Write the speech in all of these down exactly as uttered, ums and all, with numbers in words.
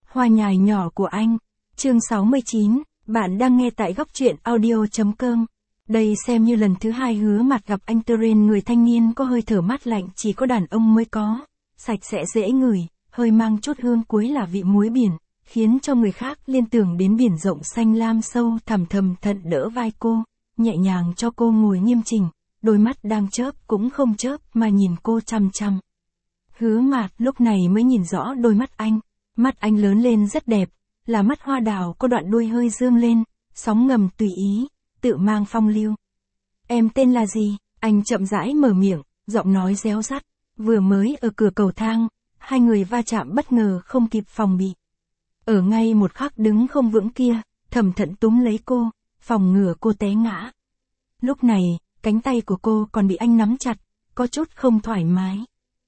Hoa nhài nhỏ của anh. Chương sáu mươi chín, bạn đang nghe tại góc truyện audio.com. Đây xem như lần thứ hai Hứa Mạt gặp anh Terence, người thanh niên có hơi thở mát lạnh chỉ có đàn ông mới có, sạch sẽ dễ ngửi, hơi mang chút hương cuối là vị muối biển, khiến cho người khác liên tưởng đến biển rộng xanh lam sâu thẳm thầm thận đỡ vai cô, nhẹ nhàng cho cô ngồi nghiêm chỉnh, đôi mắt đang chớp cũng không chớp mà nhìn cô chằm chằm. Hứa Mạt lúc này mới nhìn rõ đôi mắt anh, mắt anh lớn lên rất đẹp, là mắt hoa đào có đoạn đuôi hơi dương lên, sóng ngầm tùy ý, tự mang phong lưu. Em tên là gì? Anh chậm rãi mở miệng, giọng nói réo rắt, vừa mới ở cửa cầu thang, hai người va chạm bất ngờ không kịp phòng bị. Ở ngay một khắc đứng không vững kia, Thẩm Thận túm lấy cô, phòng ngừa cô té ngã. Lúc này, cánh tay của cô còn bị anh nắm chặt, có chút không thoải mái.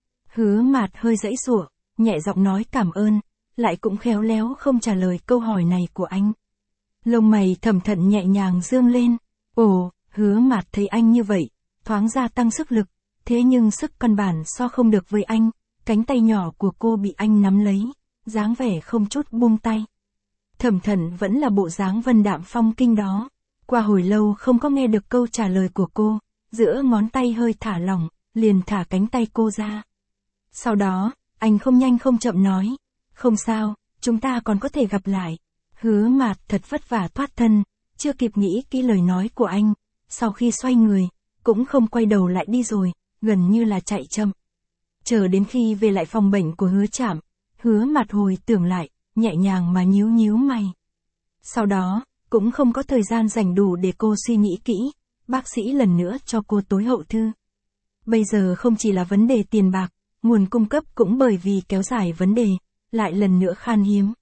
Hứa Mạt hơi giãy giụa, nhẹ giọng nói cảm ơn, lại cũng khéo léo không trả lời câu hỏi này của anh. Lông mày Thẩm Thận nhẹ nhàng dương lên. Ồ, Hứa Mạt thấy anh như vậy, thoáng gia tăng sức lực, thế nhưng sức căn bản so không được với anh, cánh tay nhỏ của cô bị anh nắm lấy, dáng vẻ không chút buông tay. Thẩm Thận vẫn là bộ dáng vân đạm phong kinh đó. Qua hồi lâu không có nghe được câu trả lời của cô, giữa ngón tay hơi thả lỏng, liền thả cánh tay cô ra. Sau đó, anh không nhanh không chậm nói, không sao, chúng ta còn có thể gặp lại. Hứa Mạt thật vất vả thoát thân, chưa kịp nghĩ kỹ lời nói của anh, sau khi xoay người, cũng không quay đầu lại đi rồi, gần như là chạy chậm. Chờ đến khi về lại phòng bệnh của Hứa Trạm, Hứa Mạt hồi tưởng lại, nhẹ nhàng mà nhíu nhíu mày. Sau đó, cũng không có thời gian dành đủ để cô suy nghĩ kỹ, bác sĩ lần nữa cho cô tối hậu thư. Bây giờ không chỉ là vấn đề tiền bạc, nguồn cung cấp cũng bởi vì kéo dài vấn đề, lại lần nữa khan hiếm.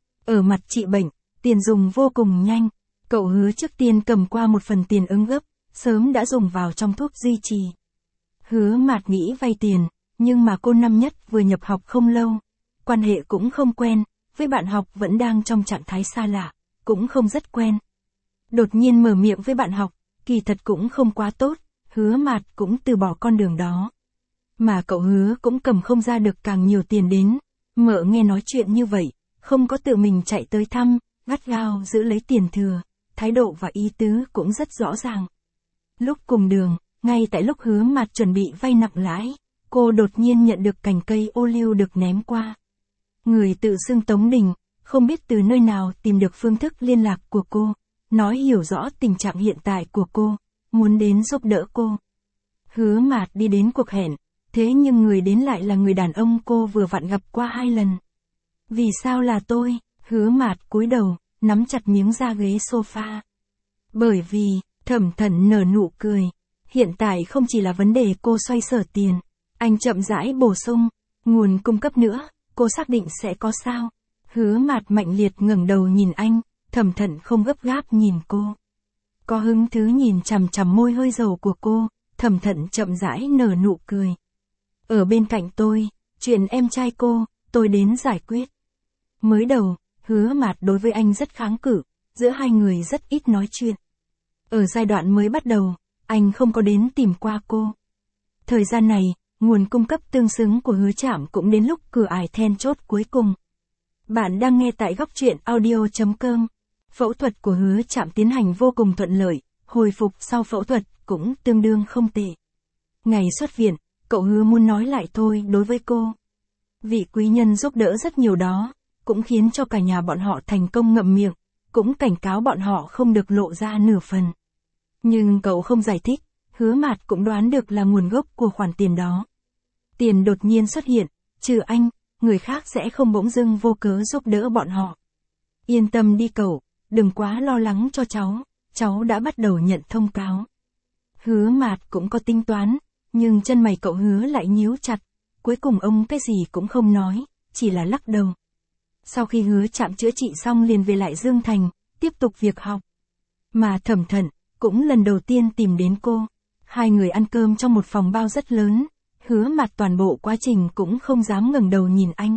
Ở mặt trị bệnh, tiền dùng vô cùng nhanh, cậu Hứa trước tiên cầm qua một phần tiền ứng gấp, sớm đã dùng vào trong thuốc duy trì. Hứa Mạt nghĩ vay tiền, nhưng mà cô năm nhất vừa nhập học không lâu, quan hệ cũng không quen, với bạn học vẫn đang trong trạng thái xa lạ, cũng không rất quen. Đột nhiên mở miệng với bạn học, kỳ thật cũng không quá tốt, Hứa Mạt cũng từ bỏ con đường đó. Mà cậu Hứa cũng cầm không ra được càng nhiều tiền đến, mợ nghe nói chuyện như vậy, không có tự mình chạy tới thăm, gắt gao giữ lấy tiền thừa, thái độ và ý tứ cũng rất rõ ràng. Lúc cùng đường, ngay tại lúc Hứa Mạt chuẩn bị vay nặng lãi, cô đột nhiên nhận được cành cây ô liu được ném qua. Người tự xưng Tống Đình, không biết từ nơi nào tìm được phương thức liên lạc của cô, nói hiểu rõ tình trạng hiện tại của cô, muốn đến giúp đỡ cô. Hứa Mạt đi đến cuộc hẹn, thế nhưng người đến lại là người đàn ông cô vừa vặn gặp qua hai lần. Vì sao là tôi? Hứa Mạt cúi đầu, nắm chặt miếng da ghế sofa. Bởi vì, Thẩm Thận nở nụ cười. Hiện tại không chỉ là vấn đề cô xoay sở tiền. Anh chậm rãi bổ sung, nguồn cung cấp nữa, cô xác định sẽ có sao? Hứa Mạt mạnh liệt ngẩng đầu nhìn anh, Thẩm Thận không gấp gáp nhìn cô. Có hứng thú nhìn chằm chằm môi hơi dầu của cô, Thẩm Thận chậm rãi nở nụ cười. Ở bên cạnh tôi, chuyện em trai cô, tôi đến giải quyết. Mới đầu, Hứa Mạt đối với anh rất kháng cự, giữa hai người rất ít nói chuyện. Ở giai đoạn mới bắt đầu, anh không có đến tìm qua cô. Thời gian này, nguồn cung cấp tương xứng của Hứa Trạm cũng đến lúc cửa ải then chốt cuối cùng. Bạn đang nghe tại góc truyện audio.com. Phẫu thuật của Hứa Trạm tiến hành vô cùng thuận lợi, hồi phục sau phẫu thuật cũng tương đương không tệ. Ngày xuất viện, cậu Hứa muốn nói lại thôi đối với cô. Vị quý nhân giúp đỡ rất nhiều đó, cũng khiến cho cả nhà bọn họ thành công ngậm miệng, cũng cảnh cáo bọn họ không được lộ ra nửa phần. Nhưng cậu không giải thích, Hứa Mạt cũng đoán được là nguồn gốc của khoản tiền đó. Tiền đột nhiên xuất hiện, trừ anh, người khác sẽ không bỗng dưng vô cớ giúp đỡ bọn họ. Yên tâm đi cậu, đừng quá lo lắng cho cháu, cháu đã bắt đầu nhận thông cáo. Hứa Mạt cũng có tính toán, nhưng chân mày cậu Hứa lại nhíu chặt, cuối cùng ông cái gì cũng không nói, chỉ là lắc đầu. Sau khi Hứa Trạm chữa trị xong liền về lại Dương Thành, tiếp tục việc học. Mà Thẩm Thận, cũng lần đầu tiên tìm đến cô. Hai người ăn cơm trong một phòng bao rất lớn, Hứa Mạt toàn bộ quá trình cũng không dám ngẩng đầu nhìn anh.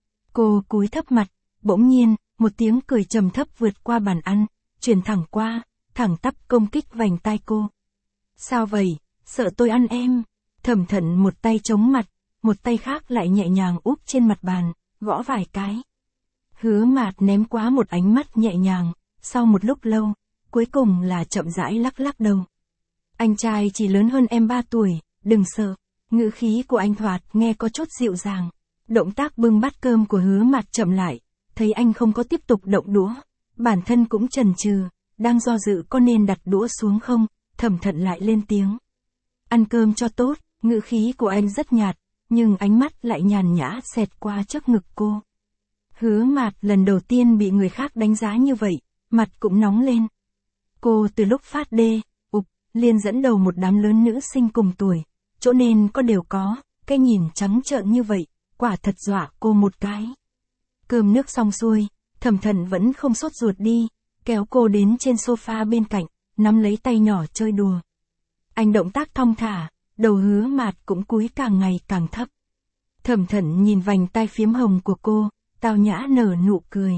Cô cúi thấp mặt, bỗng nhiên, một tiếng cười trầm thấp vượt qua bàn ăn, truyền thẳng qua, thẳng tắp công kích vành tai cô. Sao vậy, sợ tôi ăn em? Thẩm Thận một tay chống mặt, một tay khác lại nhẹ nhàng úp trên mặt bàn, gõ vài cái. Hứa Mạt ném quá một ánh mắt nhẹ nhàng, sau một lúc lâu, cuối cùng là chậm rãi lắc lắc đầu. Anh trai chỉ lớn hơn em ba tuổi, đừng sợ. Ngữ khí của anh thoạt nghe có chút dịu dàng. Động tác bưng bát cơm của Hứa Mạt chậm lại, thấy anh không có tiếp tục động đũa, bản thân cũng chần chừ, đang do dự có nên đặt đũa xuống không, Thẩm Thận lại lên tiếng. Ăn cơm cho tốt, ngữ khí của anh rất nhạt, nhưng ánh mắt lại nhàn nhã xẹt qua trước ngực cô. Hứa Mạt lần đầu tiên bị người khác đánh giá như vậy, mặt cũng nóng lên. Cô từ lúc phát đê, ục, liền dẫn đầu một đám lớn nữ sinh cùng tuổi, chỗ nên có đều có, cái nhìn trắng trợn như vậy, quả thật dọa cô một cái. Cơm nước xong xuôi, Thẩm Thận vẫn không sốt ruột đi, kéo cô đến trên sofa bên cạnh, nắm lấy tay nhỏ chơi đùa. Anh động tác thong thả, đầu Hứa Mạt cũng cúi càng ngày càng thấp. Thẩm Thận nhìn vành tai phiếm hồng của cô, tao nhã nở nụ cười.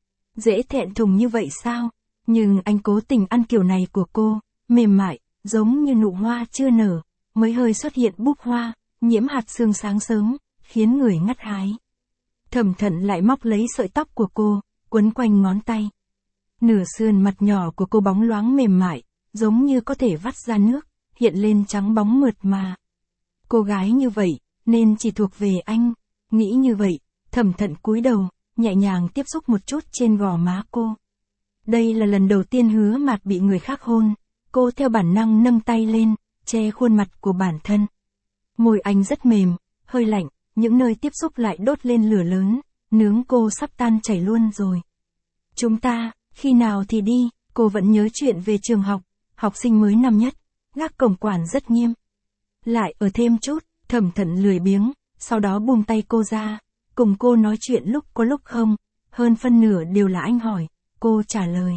Dễ thẹn thùng như vậy sao? Nhưng anh cố tình ăn kiểu này của cô, mềm mại, giống như nụ hoa chưa nở, mới hơi xuất hiện búp hoa, nhiễm hạt sương sáng sớm, khiến người ngắt hái. Thẩm Thận lại móc lấy sợi tóc của cô, quấn quanh ngón tay. Nửa sườn mặt nhỏ của cô bóng loáng mềm mại, giống như có thể vắt ra nước, hiện lên trắng bóng mượt mà. Cô gái như vậy, nên chỉ thuộc về anh. Nghĩ như vậy, Thẩm Thận cúi đầu, nhẹ nhàng tiếp xúc một chút trên gò má cô. Đây là lần đầu tiên Hứa Mạt bị người khác hôn, cô theo bản năng nâng tay lên, che khuôn mặt của bản thân. Môi anh rất mềm, hơi lạnh, những nơi tiếp xúc lại đốt lên lửa lớn, nướng cô sắp tan chảy luôn rồi. Chúng ta, khi nào thì đi, cô vẫn nhớ chuyện về trường học, học sinh mới năm nhất, gác cổng quản rất nghiêm. Lại ở thêm chút, Thẩm Thận lười biếng, sau đó buông tay cô ra, cùng cô nói chuyện lúc có lúc không, hơn phân nửa đều là anh hỏi, cô trả lời.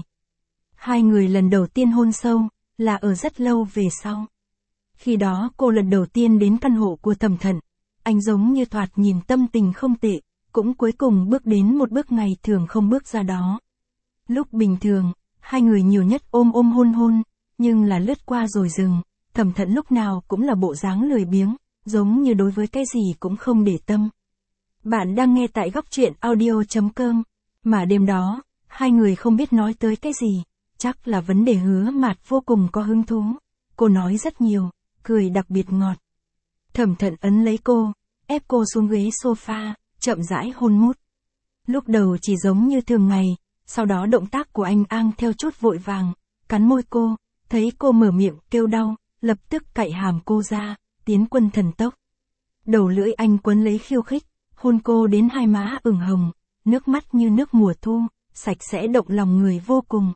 Hai người lần đầu tiên hôn sâu, là ở rất lâu về sau. Khi đó cô lần đầu tiên đến căn hộ của Thẩm Thận, anh giống như thoạt nhìn tâm tình không tệ, cũng cuối cùng bước đến một bước ngày thường không bước ra đó. Lúc bình thường, hai người nhiều nhất ôm ôm hôn hôn, nhưng là lướt qua rồi dừng, Thẩm Thận lúc nào cũng là bộ dáng lười biếng, giống như đối với cái gì cũng không để tâm. Bạn đang nghe tại góc truyện audio chấm com, mà đêm đó, hai người không biết nói tới cái gì, chắc là vấn đề Hứa Mạt vô cùng có hứng thú. Cô nói rất nhiều, cười đặc biệt ngọt. Thẩm Thận ấn lấy cô, ép cô xuống ghế sofa, chậm rãi hôn mút. Lúc đầu chỉ giống như thường ngày, sau đó động tác của anh ang theo chút vội vàng, cắn môi cô, thấy cô mở miệng kêu đau, lập tức cạy hàm cô ra, tiến quân thần tốc. Đầu lưỡi anh quấn lấy khiêu khích, hôn cô đến hai má ửng hồng, nước mắt như nước mùa thu, sạch sẽ động lòng người vô cùng.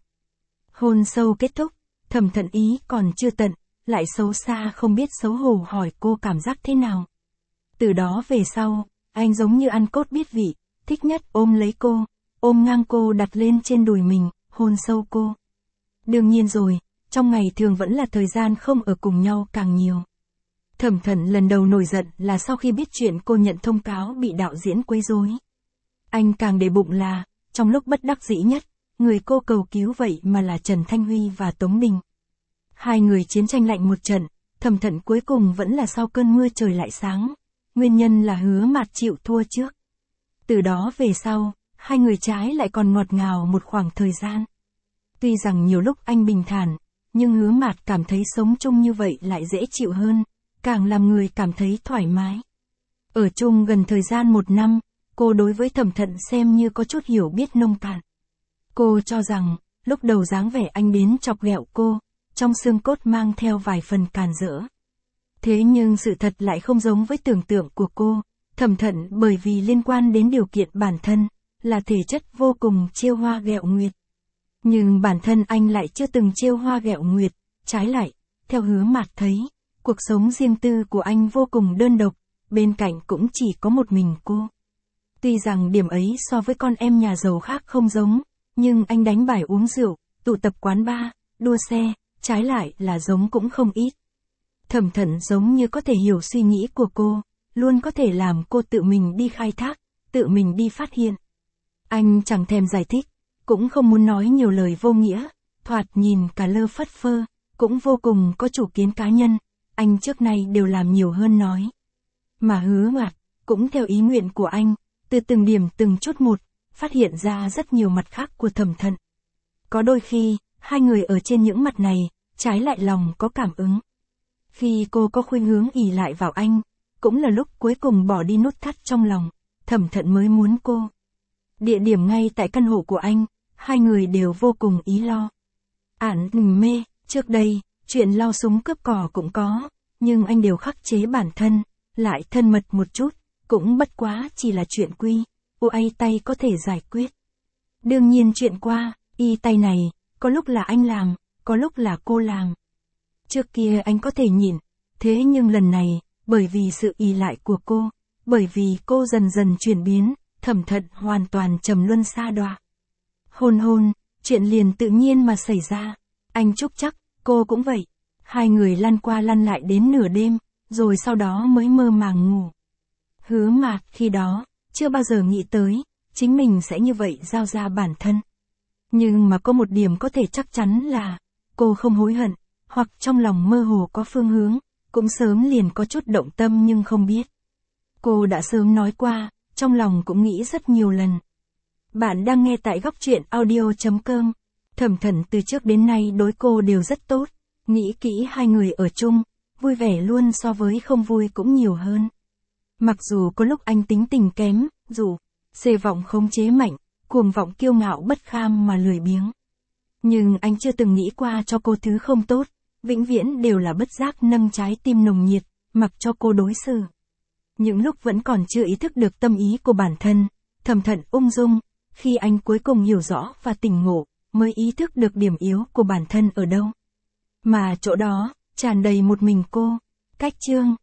Hôn sâu kết thúc, Thẩm Thận ý còn chưa tận, lại xấu xa không biết xấu hổ hỏi cô cảm giác thế nào. Từ đó về sau, anh giống như ăn cốt biết vị, thích nhất ôm lấy cô, ôm ngang cô đặt lên trên đùi mình, hôn sâu cô. Đương nhiên rồi, trong ngày thường vẫn là thời gian không ở cùng nhau càng nhiều. Thẩm Thận lần đầu nổi giận là sau khi biết chuyện cô nhận thông cáo bị đạo diễn quấy rối. Anh càng để bụng là, trong lúc bất đắc dĩ nhất, người cô cầu cứu vậy mà là Trần Thanh Huy và Tống Đình. Hai người chiến tranh lạnh một trận, Thẩm Thận cuối cùng vẫn là sau cơn mưa trời lại sáng. Nguyên nhân là Hứa Mạt chịu thua trước. Từ đó về sau, hai người trái lại còn ngọt ngào một khoảng thời gian. Tuy rằng nhiều lúc anh bình thản, nhưng Hứa Mạt cảm thấy sống chung như vậy lại dễ chịu hơn, càng làm người cảm thấy thoải mái. Ở chung gần thời gian một năm, cô đối với Thẩm Thận xem như có chút hiểu biết nông cạn. Cô cho rằng, lúc đầu dáng vẻ anh đến chọc ghẹo cô, trong xương cốt mang theo vài phần càn rỡ. Thế nhưng sự thật lại không giống với tưởng tượng của cô. Thẩm Thận bởi vì liên quan đến điều kiện bản thân, là thể chất vô cùng trêu hoa ghẹo nguyệt. Nhưng bản thân anh lại chưa từng trêu hoa ghẹo nguyệt, trái lại, theo Hứa Mạt thấy, cuộc sống riêng tư của anh vô cùng đơn độc, bên cạnh cũng chỉ có một mình cô. Tuy rằng điểm ấy so với con em nhà giàu khác không giống, nhưng anh đánh bài uống rượu, tụ tập quán bar, đua xe, trái lại là giống cũng không ít. Thẩm Thận giống như có thể hiểu suy nghĩ của cô, luôn có thể làm cô tự mình đi khai thác, tự mình đi phát hiện. Anh chẳng thèm giải thích, cũng không muốn nói nhiều lời vô nghĩa, thoạt nhìn cả lơ phất phơ, cũng vô cùng có chủ kiến cá nhân, anh trước nay đều làm nhiều hơn nói. Mà Hứa Mạt, cũng theo ý nguyện của anh, từ từng điểm từng chút một, phát hiện ra rất nhiều mặt khác của Thẩm Thận. Có đôi khi, hai người ở trên những mặt này, trái lại lòng có cảm ứng. Khi cô có khuynh hướng ỷ lại vào anh, cũng là lúc cuối cùng bỏ đi nút thắt trong lòng, Thẩm Thận mới muốn cô. Địa điểm ngay tại căn hộ của anh, hai người đều vô cùng ý lo. Ản mê, trước đây, chuyện lao súng cướp cỏ cũng có, nhưng anh đều khắc chế bản thân, lại thân mật một chút, cũng bất quá chỉ là chuyện quy, u ay tay có thể giải quyết. Đương nhiên chuyện qua, y tay này, có lúc là anh làm, có lúc là cô làm. Trước kia anh có thể nhịn, thế nhưng lần này, bởi vì sự ỷ lại của cô, bởi vì cô dần dần chuyển biến, Thẩm Thận hoàn toàn trầm luân sa đọa. Hôn hôn, chuyện liền tự nhiên mà xảy ra. Anh chúc chắc, cô cũng vậy. Hai người lăn qua lăn lại đến nửa đêm, rồi sau đó mới mơ màng ngủ. Hứa Mạc khi đó, chưa bao giờ nghĩ tới, chính mình sẽ như vậy giao ra bản thân. Nhưng mà có một điểm có thể chắc chắn là, cô không hối hận, hoặc trong lòng mơ hồ có phương hướng, cũng sớm liền có chút động tâm nhưng không biết. Cô đã sớm nói qua, trong lòng cũng nghĩ rất nhiều lần. Bạn đang nghe tại góc truyện audio chấm com. Thẩm Thận từ trước đến nay đối cô đều rất tốt, nghĩ kỹ hai người ở chung, vui vẻ luôn so với không vui cũng nhiều hơn. Mặc dù có lúc anh tính tình kém, dù xê vọng khống chế mạnh, cuồng vọng kiêu ngạo bất kham mà lười biếng. Nhưng anh chưa từng nghĩ qua cho cô thứ không tốt, vĩnh viễn đều là bất giác nâng trái tim nồng nhiệt, mặc cho cô đối xử. Những lúc vẫn còn chưa ý thức được tâm ý của bản thân, Thẩm Thận ung dung, khi anh cuối cùng hiểu rõ và tỉnh ngộ, mới ý thức được điểm yếu của bản thân ở đâu. Mà chỗ đó, tràn đầy một mình cô. Cách chương